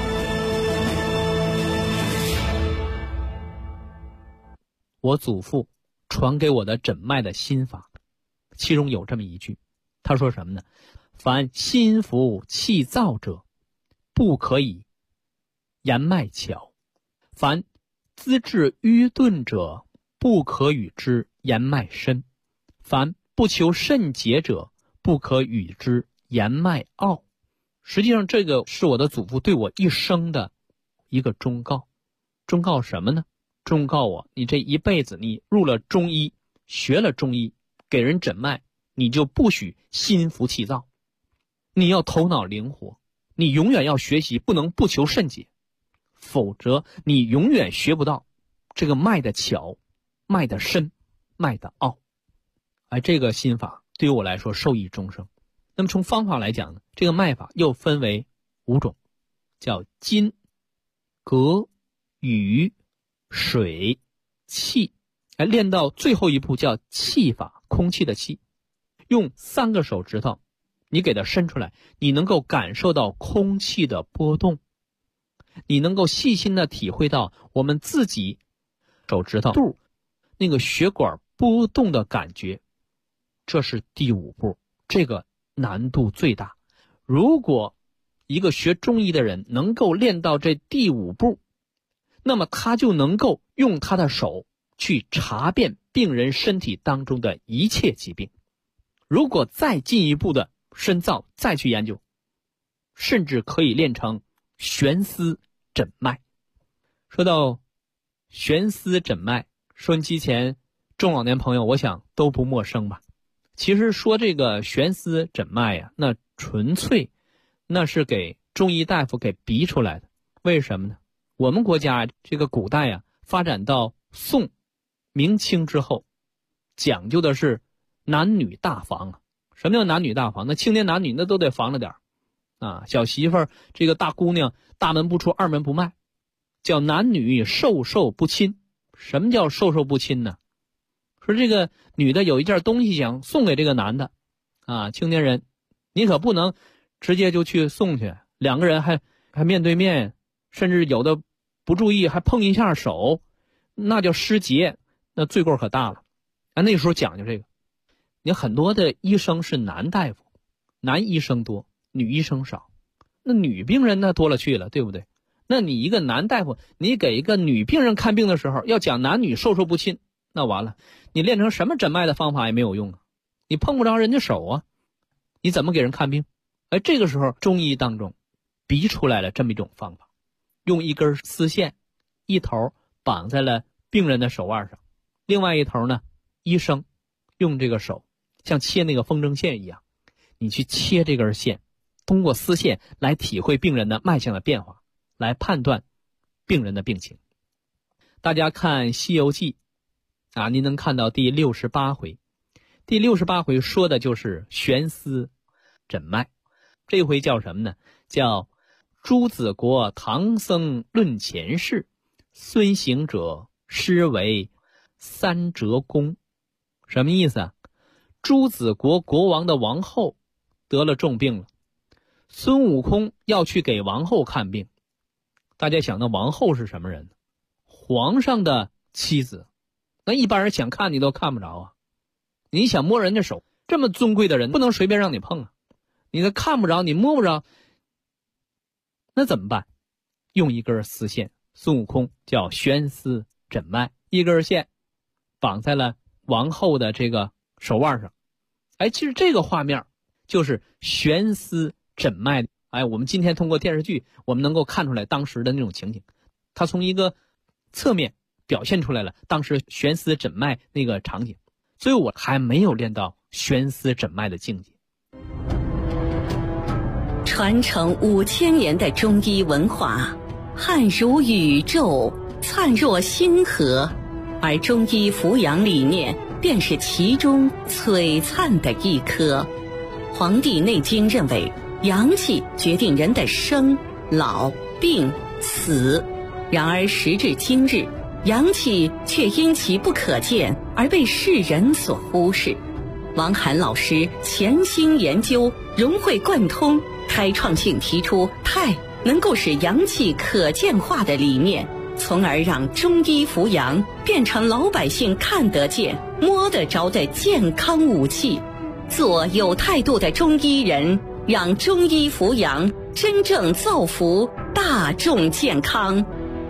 我祖父传给我的诊脉的心法，其中有这么一句，他说什么呢？凡心浮气躁者，不可以言脉巧；凡资质愚钝者，不可与之言脉深；凡不求甚解者，不可与之言脉奥。实际上这个是我的祖父对我一生的一个忠告。忠告什么呢？忠告我，你这一辈子你入了中医，学了中医，给人诊脉，你就不许心浮气躁，你要头脑灵活，你永远要学习，不能不求甚解，否则你永远学不到这个脉的巧，脉的深，脉的奥。这个心法对于我来说受益终生。那么从方法来讲呢，这个脉法又分为5种，叫金、膈、羽、水、气。练到最后一步叫气法，空气的气。用3个手指头，你给它伸出来，你能够感受到空气的波动，你能够细心的体会到我们自己手指头肚那个血管波动的感觉。这是第5步，这个难度最大。如果一个学中医的人能够练到这第5步，那么他就能够用他的手去查遍病人身体当中的一切疾病。如果再进一步的深造，再去研究，甚至可以练成悬丝诊脉。说到悬丝诊脉，收音机前中老年朋友我想都不陌生吧。其实说这个悬丝诊脉那纯粹那是给中医大夫给逼出来的。为什么呢？我们国家这个古代发展到宋明清之后，讲究的是男女大防。什么叫男女大防？那青年男女那都得防着点小媳妇儿这个大姑娘大门不出二门不迈，叫男女授受不亲。什么叫授受不亲呢？说这个女的有一件东西想送给这个男的青年人，你可不能直接就去送去，两个人还面对面，甚至有的不注意还碰一下手，那叫失节，那罪过可大了那时候讲究这个。你很多的医生是男大夫，男医生多，女医生少，那女病人那多了去了，对不对？那你一个男大夫，你给一个女病人看病的时候要讲男女授受不亲，那完了，你练成什么诊脉的方法也没有用你碰不着人家手你怎么给人看病？这个时候中医当中逼出来了这么一种方法，用一根丝线，一头绑在了病人的手腕上，另外一头呢，医生用这个手像切那个风筝线一样，你去切这根线，通过丝线来体会病人的脉象的变化，来判断病人的病情。大家看《西游记》您能看到第68回，第68回说的就是悬丝诊脉。这回叫什么呢？叫朱子国唐僧论前世， 孙行者诗为三折宫。什么意思啊？朱子国国王的王后得了重病了，孙悟空要去给王后看病。大家想，那王后是什么人呢？皇上的妻子，那一般人想看你都看不着啊。你想摸人家手，这么尊贵的人不能随便让你碰啊。你都看不着，你摸不着，那怎么办？用一根丝线，孙悟空叫悬丝诊脉，一根线绑在了王后的这个手腕上。其实这个画面就是悬丝诊脉。我们今天通过电视剧，我们能够看出来当时的那种情景，他从一个侧面表现出来了当时悬丝诊脉那个场景。所以我还没有练到悬丝诊脉的境界。 传承5000年的中医文化，汉如宇宙，灿若星河，而中医扶阳理念便是其中璀璨的一颗。《黄帝内经》认为，阳气决定人的生、老、病、死。然而时至今日，阳气却因其不可见而被世人所忽视。王涵老师潜心研究，融会贯通，开创性提出太能够使阳气可见化的理念，从而让中医扶阳变成老百姓看得见、摸得着的健康武器。做有态度的中医人，让中医扶阳真正造福大众健康。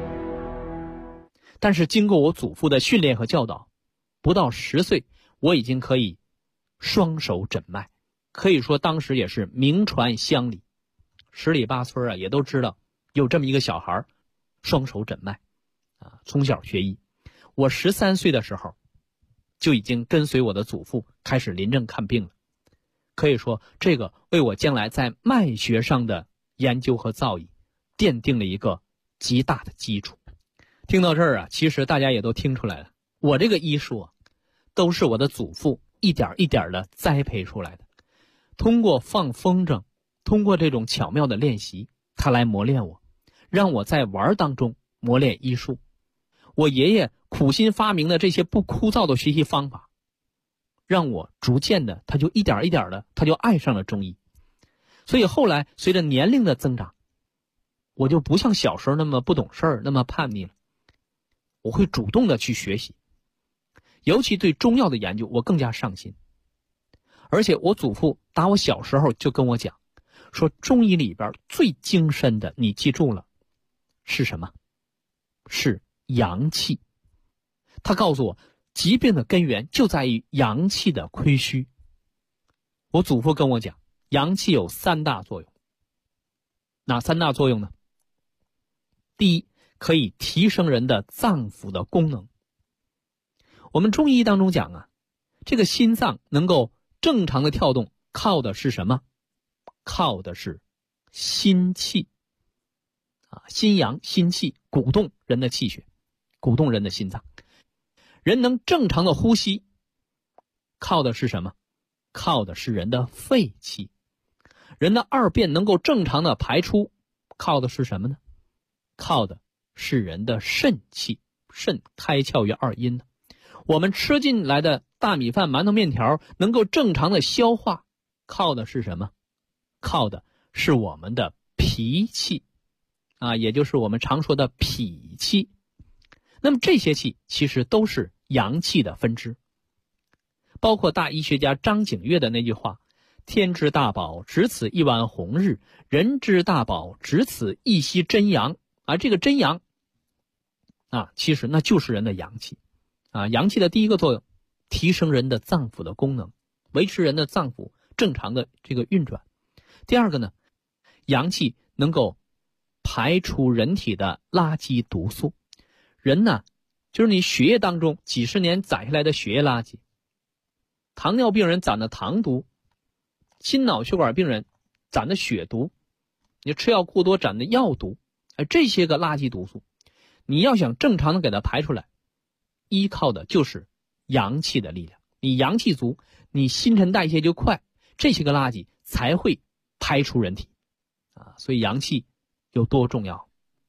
但是经过我祖父的训练和教导，不到10岁，我已经可以双手诊脉，可以说当时也是名传乡里，十里八村也都知道有这么一个小孩双手诊脉从小学医。我13岁的时候就已经跟随我的祖父开始临症看病了，可以说这个为我将来在脉学上的研究和造诣奠定了一个极大的基础。听到这儿其实大家也都听出来了，我这个医术都是我的祖父一点一点的栽培出来的。通过放风筝，通过这种巧妙的练习，他来磨练我，让我在玩当中磨练医术。我爷爷苦心发明的这些不枯燥的学习方法，让我逐渐的他就一点一点的他就爱上了中医。所以后来随着年龄的增长，我就不像小时候那么不懂事儿，那么叛逆了。我会主动的去学习，尤其对中药的研究我更加上心。而且我祖父打我小时候就跟我讲，说中医里边最精深的，你记住了，是什么？是阳气。他告诉我，疾病的根源就在于阳气的亏虚。我祖父跟我讲，阳气有3大作用。哪3大作用呢？第一，可以提升人的脏腑的功能。我们中医当中讲这个心脏能够正常的跳动，靠的是什么？靠的是心气心阳心气，鼓动人的气血，鼓动人的心脏。人能正常的呼吸，靠的是什么？靠的是人的肺气。人的二便能够正常的排出，靠的是什么呢？靠的是人的肾气。肾开窍于2阴。我们吃进来的大米饭、馒头、面条能够正常的消化，靠的是什么？靠的是我们的脾气也就是我们常说的脾气。那么这些气其实都是阳气的分支，包括大医学家张景岳的那句话，天之大宝，只此一弯红日；人之大宝，只此一息真阳。这个真阳其实那就是人的阳气阳气的第一个作用，提升人的脏腑的功能，维持人的脏腑正常的这个运转。第二个呢，阳气能够排除人体的垃圾毒素。人就是你血液当中几十年攒下来的血液垃圾，糖尿病人攒的糖毒，心脑血管病人攒的血毒，你吃药过多攒的药毒，这些个垃圾毒素，你要想正常的给它排出来，依靠的就是阳气的力量。你阳气足，你新陈代谢就快，这些个垃圾才会排出人体所以阳气有多重要。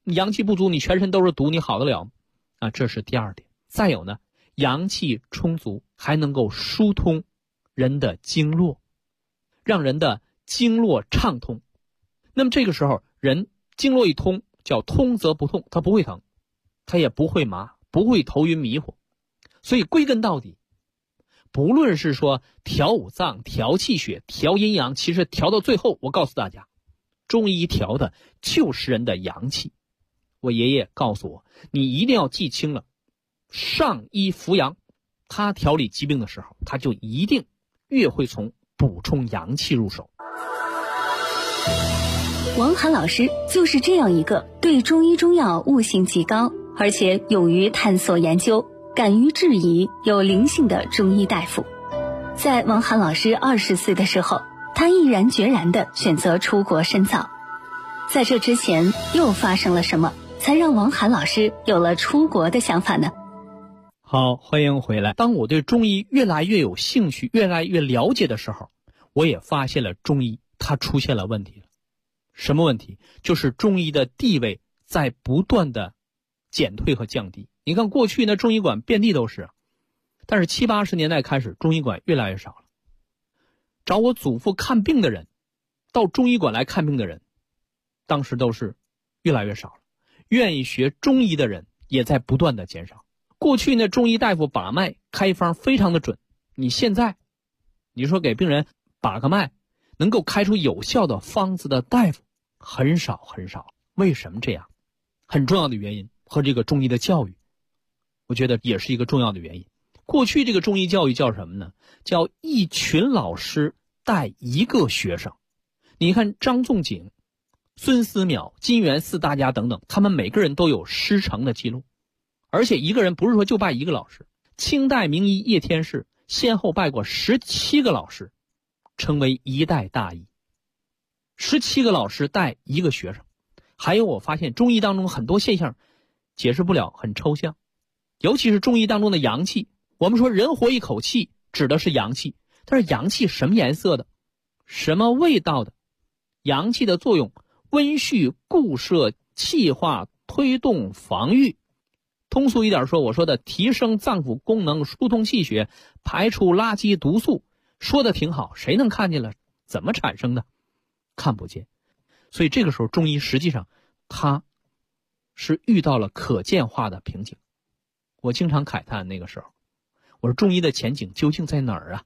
你阳气不足，你全身都是毒，你好得了吗？啊，这是第二点。再有呢，阳气充足还能够疏通人的经络，让人的经络畅通。那么这个时候人经络一通，叫通则不痛，它不会疼，它也不会麻，不会头晕迷糊。所以归根到底，不论是说调五脏、调气血、调阴阳，其实调到最后，我告诉大家，中医调的就是人的阳气。我爷爷告诉我，你一定要记清了，上医扶阳，他调理疾病的时候，他就一定越会从补充阳气入手。 王涵老师就是这样一个对中医中药悟性极高，而且勇于探索研究，敢于质疑，有灵性的中医大夫。在王涵老师20岁的时候，他毅然决然地选择出国深造。在这之前又发生了什么，才让王涵老师有了出国的想法呢？ 好，欢迎回来。当我对中医越来越有兴趣，越来越了解的时候，我也发现了中医它出现了问题了。什么问题？就是中医的地位在不断的减退和降低。你看过去呢，中医馆遍地都是，但是70、80年代开始，中医馆越来越少了。找我祖父看病的人，到中医馆来看病的人，当时都是越来越少了。愿意学中医的人也在不断的减少。过去呢，中医大夫把脉开方非常的准，你现在你说给病人把个脉，能够开出有效的方子的大夫很少很少。为什么这样？很重要的原因和这个中医的教育，我觉得也是一个重要的原因。过去这个中医教育叫什么呢？叫一群老师带一个学生。你看张仲景、孙思邈、金元四大家等等，他们每个人都有师承的记录，而且一个人不是说就拜一个老师。清代名医叶天士先后拜过17个老师，成为一代大医。17个老师带一个学生。还有我发现中医当中很多现象解释不了，很抽象，尤其是中医当中的阳气。我们说人活一口气指的是阳气，但是阳气什么颜色的，什么味道的？阳气的作用，温煦、固摄、气化、推动、防御。通俗一点说，我说的提升脏腑功能、疏通气血、排出垃圾毒素，说的挺好，谁能看见了？怎么产生的？看不见。所以这个时候中医实际上它是遇到了可见化的瓶颈。我经常慨叹那个时候，我说中医的前景究竟在哪儿啊？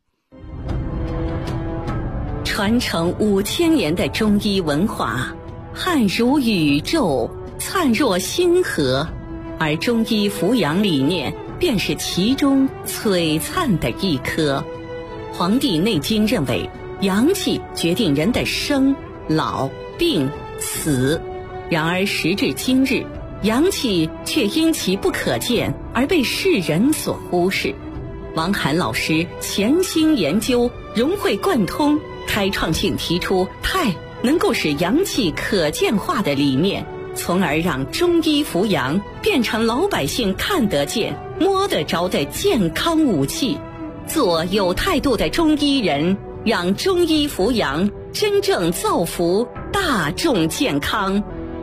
传承5000年的中医文化，汉如宇宙，灿若星河，而中医扶阳理念便是其中璀璨的一颗。《黄帝内经》认为，阳气决定人的生、老、病、死。然而时至今日，阳气却因其不可见而被世人所忽视。王涵老师潜心研究，融会贯通，开创性提出太能够使阳气可见化的理念，从而让中医扶阳变成老百姓看得见、摸得着的健康武器。做有态度的中医人，让中医扶阳真正造福大众健康。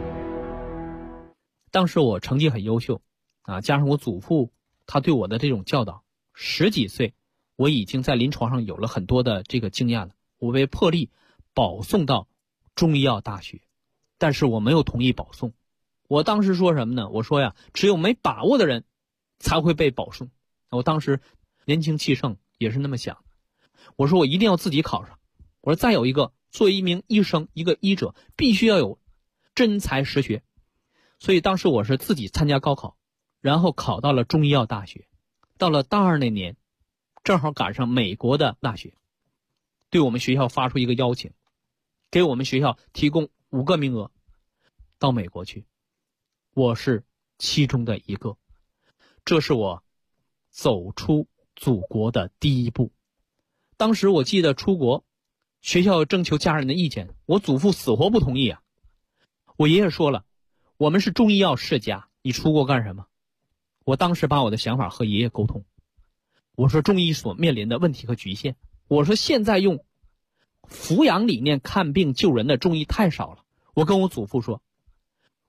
当时我成绩很优秀加上我祖父他对我的这种教导，10几岁我已经在临床上有了很多的这个经验了。我被破例保送到中医药大学，但是我没有同意保送。我当时说什么呢？我说呀，只有没把握的人才会被保送。我当时年轻气盛，也是那么想。我说我一定要自己考上。我说再有一个，作为一名医生，一个医者必须要有真才实学。所以当时我是自己参加高考，然后考到了中医药大学。到了大2那年，正好赶上美国的大学对我们学校发出一个邀请，给我们学校提供5个名额到美国去。我是其中的一个。这是我走出祖国的第一步。当时我记得出国，学校征求家人的意见，我祖父死活不同意啊。我爷爷说了，我们是中医药世家，你出国干什么？我当时把我的想法和爷爷沟通，我说中医所面临的问题和局限，我说现在用扶阳理念看病救人的中医太少了。我跟我祖父说，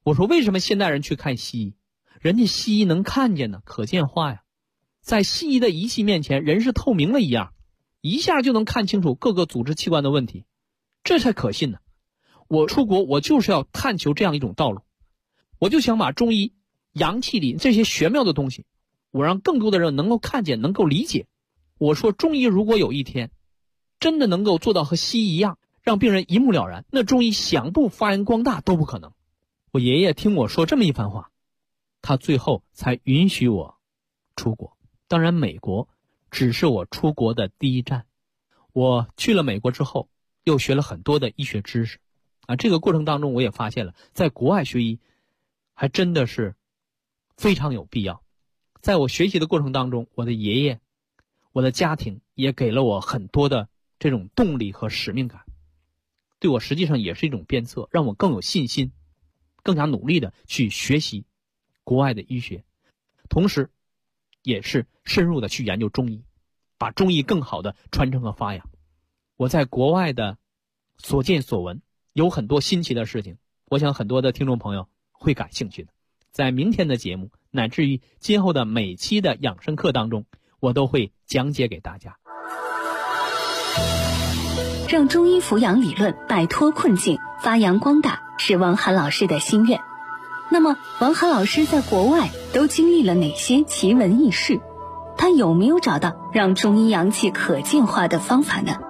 我说为什么现代人去看西医？人家西医能看见呢，可见化呀。在西医的仪器面前，人是透明了一样，一下就能看清楚各个组织器官的问题，这才可信呢。我出国，我就是要探求这样一种道路，我就想把中医、阳气里这些玄妙的东西，我让更多的人能够看见，能够理解。我说中医如果有一天真的能够做到和西医一样，让病人一目了然，那中医想不发扬光大都不可能。我爷爷听我说这么一番话，他最后才允许我出国。当然美国只是我出国的第一站。我去了美国之后，又学了很多的医学知识这个过程当中我也发现了，在国外学医还真的是非常有必要。在我学习的过程当中，我的爷爷、我的家庭也给了我很多的这种动力和使命感，对我实际上也是一种鞭策，让我更有信心，更加努力的去学习国外的医学，同时也是深入的去研究中医，把中医更好的传承和发扬。我在国外的所见所闻有很多新奇的事情，我想很多的听众朋友会感兴趣的。在明天的节目乃至于今后的每期的养生课当中，我都会讲解给大家。 让中医扶阳理论摆脱困境，发扬光大，是王涵老师的心愿。那么王涵老师在国外都经历了哪些奇闻异事？他有没有找到让中医阳气可见化的方法呢？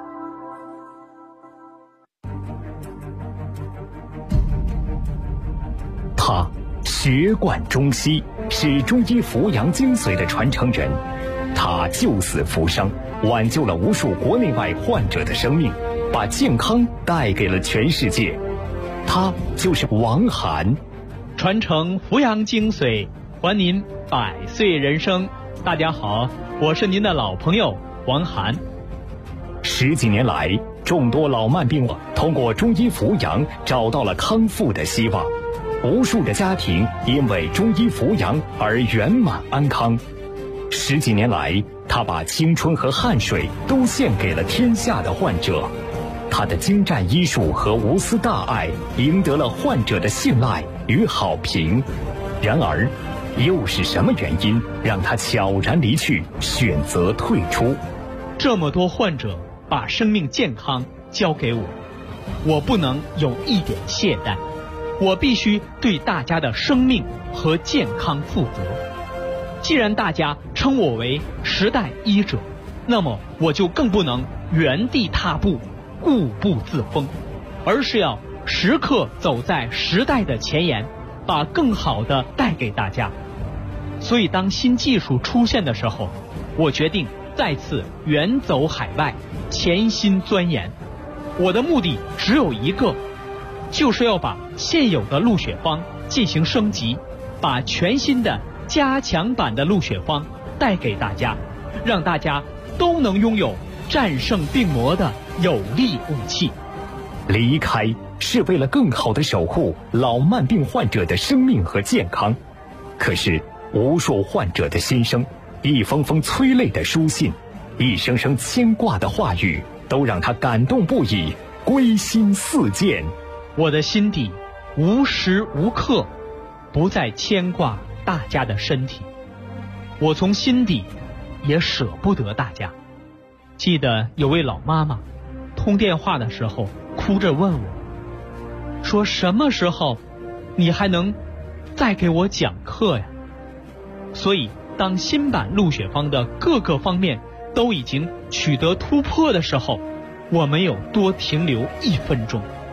他学贯中西，是中医扶阳精髓的传承人。他救死扶伤，挽救了无数国内外患者的生命，把健康带给了全世界。他就是王涵。 传承扶阳精髓，还您100岁人生。大家好，我是您的老朋友王涵。 10几年来，众多老慢病患通过中医扶阳找到了康复的希望，无数的家庭因为中医扶阳而圆满安康。10几年来，他把青春和汗水都献给了天下的患者。他的精湛医术和无私大爱赢得了患者的信赖与好评。然而，又是什么原因让他悄然离去，选择退出？ 这么多患者把生命健康交给我，我不能有一点懈怠，我必须对大家的生命和健康负责。既然大家称我为时代医者，那么我就更不能原地踏步，固步自封，而是要时刻走在时代的前沿，把更好的带给大家。所以当新技术出现的时候，我决定再次远走海外，潜心钻研。我的目的只有一个，就是要把现有的鹿血方进行升级，把全新的加强版的鹿血方带给大家，让大家都能拥有战胜病魔的有力武器。 离开是为了更好地守护老慢病患者的生命和健康。可是无数患者的心声，一封封催泪的书信，一声声牵挂的话语，都让他感动不已，归心似箭。 我的心底无时无刻不再牵挂大家的身体，我从心底也舍不得大家。记得有位老妈妈通电话的时候哭着问我，说什么时候你还能再给我讲课呀？所以当新版鹿血方的各个方面都已经取得突破的时候，我没有多停留1分钟，